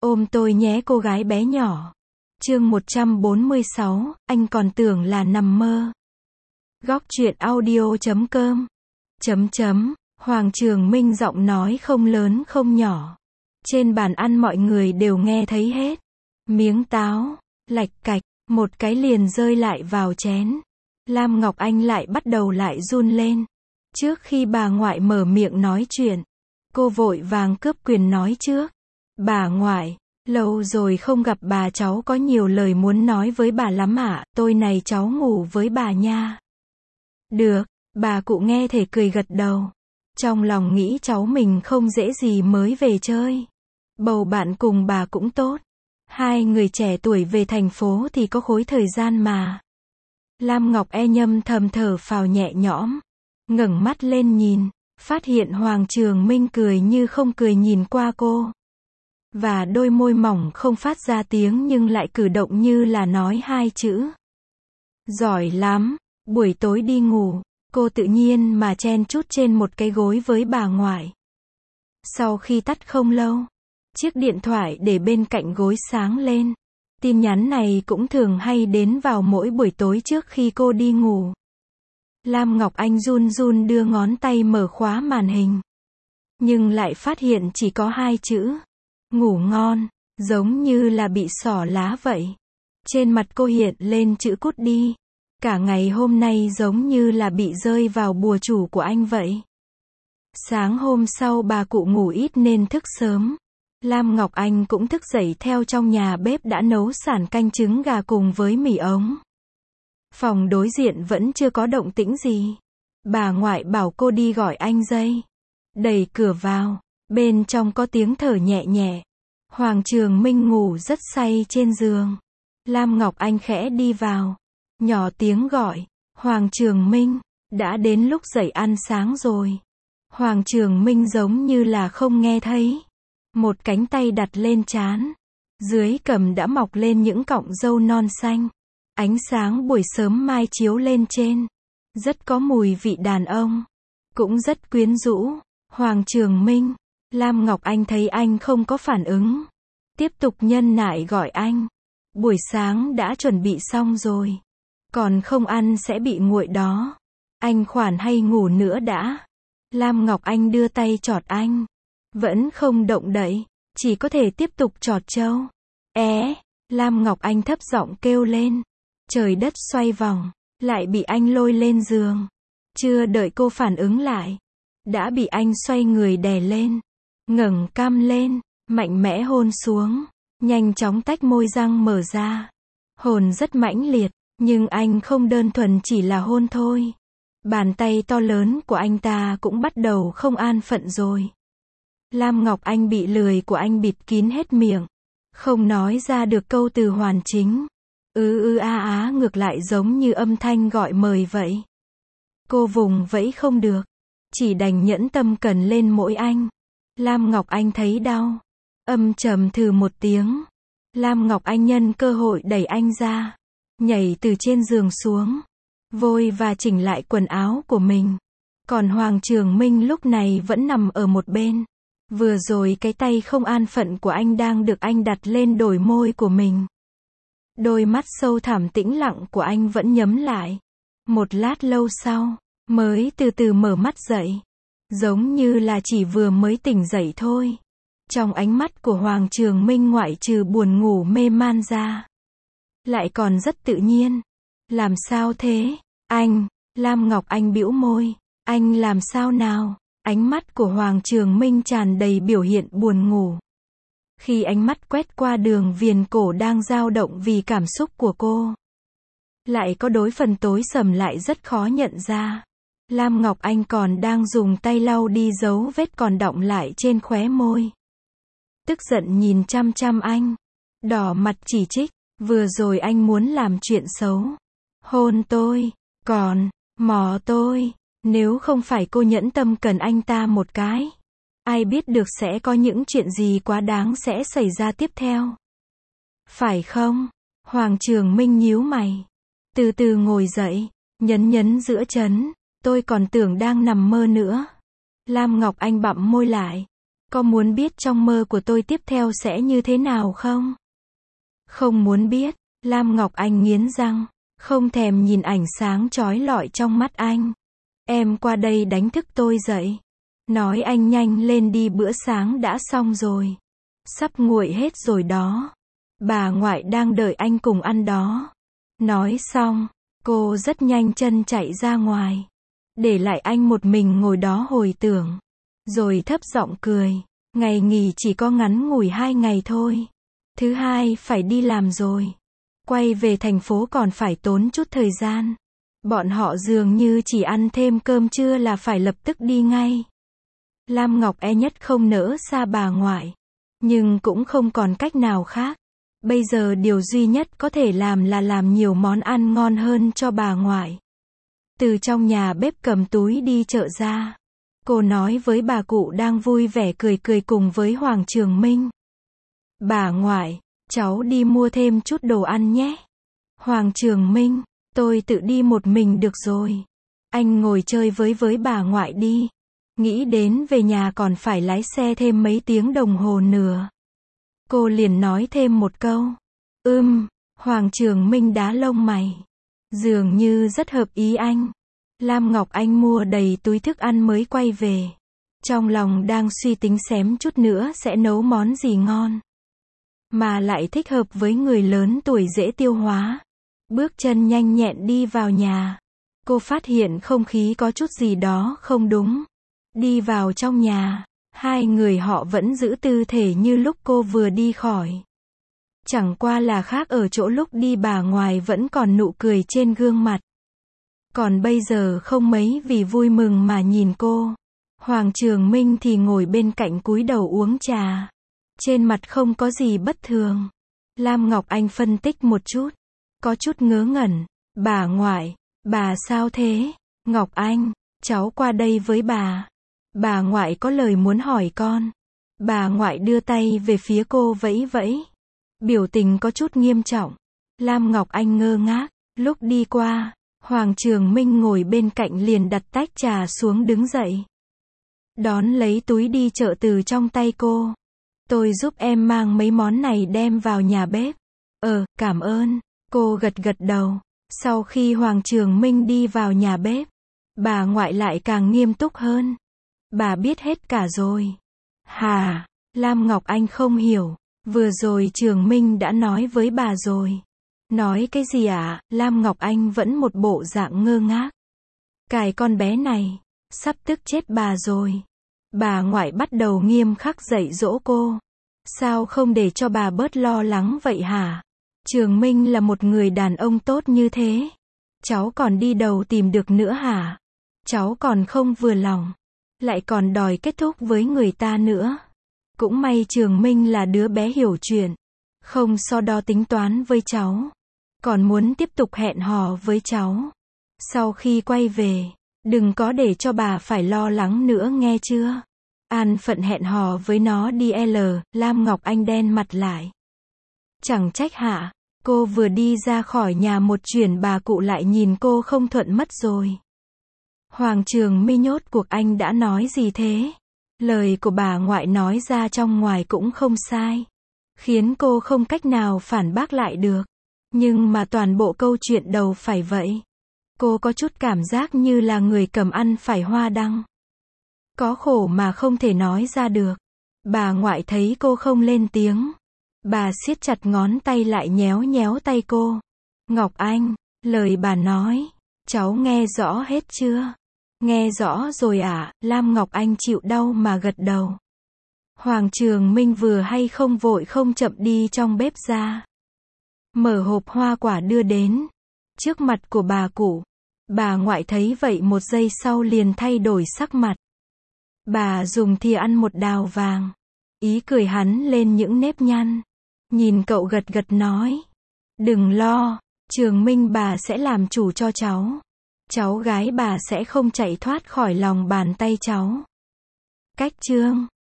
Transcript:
Ôm tôi nhé cô gái bé nhỏ. Chương 146, anh còn tưởng là nằm mơ. Góc truyện audio.com. Hoàng Trường Minh giọng nói không lớn không nhỏ. Trên bàn ăn mọi người đều nghe thấy hết. Miếng táo, lạch cạch, một cái liền rơi lại vào chén. Lam Ngọc Anh lại bắt đầu lại run lên. Trước khi bà ngoại mở miệng nói chuyện, cô vội vàng cướp quyền nói trước. Bà ngoại, lâu rồi không gặp bà, cháu có nhiều lời muốn nói với bà lắm ạ, tôi này cháu ngủ với bà nha. Được, bà cụ nghe thể cười gật đầu. Trong lòng nghĩ cháu mình không dễ gì mới về chơi. Bầu bạn cùng bà cũng tốt. Hai người trẻ tuổi về thành phố thì có khối thời gian mà. Lam Ngọc Nhâm thầm thở phào nhẹ nhõm. Ngẩng mắt lên nhìn, phát hiện Hoàng Trường Minh cười như không cười nhìn qua cô. Và đôi môi mỏng không phát ra tiếng nhưng lại cử động như là nói hai chữ. Giỏi lắm, buổi tối đi ngủ, cô tự nhiên mà chen chúc trên một cái gối với bà ngoại. Sau khi tắt không lâu, chiếc điện thoại để bên cạnh gối sáng lên. Tin nhắn này cũng thường hay đến vào mỗi buổi tối trước khi cô đi ngủ. Lam Ngọc Anh run run đưa ngón tay mở khóa màn hình. Nhưng lại phát hiện chỉ có hai chữ. Ngủ ngon, giống như là bị xỏ lá vậy. Trên mặt cô hiện lên chữ cút đi. Cả ngày hôm nay giống như là bị rơi vào bùa chủ của anh vậy. Sáng hôm sau bà cụ ngủ ít nên thức sớm. Lam Ngọc Anh cũng thức dậy theo trong nhà bếp đã nấu sản canh trứng gà cùng với mì ống. Phòng đối diện vẫn chưa có động tĩnh gì. Bà ngoại bảo cô đi gọi anh dây. Đẩy cửa vào, bên trong có tiếng thở nhẹ nhẹ. Hoàng Trường Minh ngủ rất say trên giường. Lam Ngọc Anh khẽ đi vào, nhỏ tiếng gọi, Hoàng Trường Minh, đã đến lúc dậy ăn sáng rồi. Hoàng Trường Minh giống như là không nghe thấy. Một cánh tay đặt lên trán. Dưới cằm đã mọc lên những cọng râu non xanh. Ánh sáng buổi sớm mai chiếu lên trên. Rất có mùi vị đàn ông. Cũng rất quyến rũ. Hoàng Trường Minh. Lam Ngọc Anh thấy anh không có phản ứng. Tiếp tục nhân nại gọi anh. Buổi sáng đã chuẩn bị xong rồi. Còn không ăn sẽ bị nguội đó. Anh khoản hay ngủ nữa đã. Lam Ngọc Anh đưa tay chọt anh. Vẫn không động đậy. Chỉ có thể tiếp tục chọt trâu. Lam Ngọc Anh thấp giọng kêu lên. Trời đất xoay vòng. Lại bị anh lôi lên giường. Chưa đợi cô phản ứng lại. Đã bị anh xoay người đè lên. Ngẩng cằm lên. Mạnh mẽ hôn xuống. Nhanh chóng tách môi răng mở ra. Hồn rất mãnh liệt. Nhưng anh không đơn thuần chỉ là hôn thôi. Bàn tay to lớn của anh ta cũng bắt đầu không an phận rồi. Lam Ngọc Anh bị lười của anh bịt kín hết miệng. Không nói ra được câu từ hoàn chính. Ngược lại giống như âm thanh gọi mời vậy. Cô vùng vẫy không được. Chỉ đành nhẫn tâm cần lên mỗi anh. Lam Ngọc Anh thấy đau. Âm trầm thừ một tiếng. Lam Ngọc Anh nhân cơ hội đẩy anh ra. Nhảy từ trên giường xuống. Vội và chỉnh lại quần áo của mình. Còn Hoàng Trường Minh lúc này vẫn nằm ở một bên. Vừa rồi cái tay không an phận của anh đang được anh đặt lên đôi môi của mình. Đôi mắt sâu thẳm tĩnh lặng của anh vẫn nhắm lại. Một lát lâu sau, mới từ từ mở mắt dậy. Giống như là chỉ vừa mới tỉnh dậy thôi. Trong ánh mắt của Hoàng Trường Minh ngoại trừ buồn ngủ mê man ra. Lại còn rất tự nhiên. Làm sao thế? Anh, Lam Ngọc Anh bĩu môi. Anh làm sao nào? Ánh mắt của Hoàng Trường Minh tràn đầy biểu hiện buồn ngủ. Khi ánh mắt quét qua đường viền cổ đang dao động vì cảm xúc của cô. Lại có đối phần tối sầm lại rất khó nhận ra. Lam Ngọc Anh còn đang dùng tay lau đi dấu vết còn đọng lại trên khóe môi. Tức giận nhìn chăm chăm anh. Đỏ mặt chỉ trích. Vừa rồi anh muốn làm chuyện xấu. Hôn tôi. Còn, mò tôi. Nếu không phải cô nhẫn tâm cần anh ta một cái. Ai biết được sẽ có những chuyện gì quá đáng sẽ xảy ra tiếp theo. Phải không? Hoàng Trường Minh nhíu mày. Từ từ ngồi dậy. Nhấn giữa chán. Tôi còn tưởng đang nằm mơ nữa. Lam Ngọc Anh bặm môi lại. Có muốn biết trong mơ của tôi tiếp theo sẽ như thế nào không? Không muốn biết. Lam Ngọc Anh nghiến răng, không thèm nhìn ánh sáng chói lọi trong mắt anh. Em qua đây đánh thức tôi dậy. Nói anh nhanh lên đi, bữa sáng đã xong rồi. Sắp nguội hết rồi đó. Bà ngoại đang đợi anh cùng ăn đó. Nói xong, cô rất nhanh chân chạy ra ngoài. Để lại anh một mình ngồi đó hồi tưởng. Rồi thấp giọng cười. Ngày nghỉ chỉ có ngắn ngủi 2 ngày thôi. Thứ hai phải đi làm rồi. Quay về thành phố còn phải tốn chút thời gian. Bọn họ dường như chỉ ăn thêm cơm trưa là phải lập tức đi ngay. Lam Ngọc e nhất không nỡ xa bà ngoại. Nhưng cũng không còn cách nào khác. Bây giờ điều duy nhất có thể làm là làm nhiều món ăn ngon hơn cho bà ngoại. Từ trong nhà bếp cầm túi đi chợ ra. Cô nói với bà cụ đang vui vẻ cười cười cùng với Hoàng Trường Minh. Bà ngoại, cháu đi mua thêm chút đồ ăn nhé. Hoàng Trường Minh, tôi tự đi một mình được rồi. Anh ngồi chơi với bà ngoại đi. Nghĩ đến về nhà còn phải lái xe thêm mấy tiếng đồng hồ nữa. Cô liền nói thêm một câu. Hoàng Trường Minh đá lông mày. Dường như rất hợp ý anh. Lam Ngọc Anh mua đầy túi thức ăn mới quay về. Trong lòng đang suy tính xém chút nữa sẽ nấu món gì ngon. Mà lại thích hợp với người lớn tuổi dễ tiêu hóa. Bước chân nhanh nhẹn đi vào nhà. Cô phát hiện không khí có chút gì đó không đúng. Đi vào trong nhà, hai người họ vẫn giữ tư thế như lúc cô vừa đi khỏi. Chẳng qua là khác ở chỗ lúc đi bà ngoại vẫn còn nụ cười trên gương mặt. Còn bây giờ không mấy vì vui mừng mà nhìn cô. Hoàng Trường Minh thì ngồi bên cạnh cúi đầu uống trà. Trên mặt không có gì bất thường. Lam Ngọc Anh phân tích một chút. Có chút ngớ ngẩn. Bà ngoại, bà sao thế? Ngọc Anh, cháu qua đây với bà. Bà ngoại có lời muốn hỏi con. Bà ngoại đưa tay về phía cô vẫy vẫy. Biểu tình có chút nghiêm trọng. Lam Ngọc Anh ngơ ngác. Lúc đi qua, Hoàng Trường Minh ngồi bên cạnh liền đặt tách trà xuống đứng dậy. Đón lấy túi đi chợ từ trong tay cô. Tôi giúp em mang mấy món này đem vào nhà bếp. Cảm ơn. Cô gật gật đầu. Sau khi Hoàng Trường Minh đi vào nhà bếp, bà ngoại lại càng nghiêm túc hơn. Bà biết hết cả rồi. Hả? Lam Ngọc Anh không hiểu. Vừa rồi Trường Minh đã nói với bà rồi. Nói cái gì ạ? Lam Ngọc Anh vẫn một bộ dạng ngơ ngác. Cái con bé này, sắp tức chết bà rồi. Bà ngoại bắt đầu nghiêm khắc dạy dỗ cô. Sao không để cho bà bớt lo lắng vậy hả? Trường Minh là một người đàn ông tốt như thế. Cháu còn đi đâu tìm được nữa hả? Cháu còn không vừa lòng. Lại còn đòi kết thúc với người ta nữa. Cũng may Trường Minh là đứa bé hiểu chuyện. Không so đo tính toán với cháu. Còn muốn tiếp tục hẹn hò với cháu. Sau khi quay về, đừng có để cho bà phải lo lắng nữa nghe chưa? An phận hẹn hò với nó đi L. Lam Ngọc Anh đen mặt lại. Chẳng trách hả? Cô vừa đi ra khỏi nhà một chuyển bà cụ lại nhìn cô không thuận mất rồi. Hoàng Trường Minh nhốt cuộc anh đã nói gì thế? Lời của bà ngoại nói ra trong ngoài cũng không sai. Khiến cô không cách nào phản bác lại được. Nhưng mà toàn bộ câu chuyện đầu phải vậy. Cô có chút cảm giác như là người cầm ăn phải hoa đăng. Có khổ mà không thể nói ra được. Bà ngoại thấy cô không lên tiếng. Bà siết chặt ngón tay lại nhéo nhéo tay cô. Ngọc Anh, lời bà nói, cháu nghe rõ hết chưa? Nghe rõ rồi ạ. Lam Ngọc Anh chịu đau mà gật đầu. Hoàng Trường Minh vừa hay không vội không chậm đi trong bếp ra. Mở hộp hoa quả đưa đến. Trước mặt của bà cụ. Bà ngoại thấy vậy một giây sau liền thay đổi sắc mặt. Bà dùng thìa ăn một đào vàng. Ý cười hắn lên những nếp nhăn. Nhìn cậu gật gật nói. Đừng lo, Trường Minh bà sẽ làm chủ cho cháu. Cháu gái bà sẽ không chạy thoát khỏi lòng bàn tay cháu. Cách chương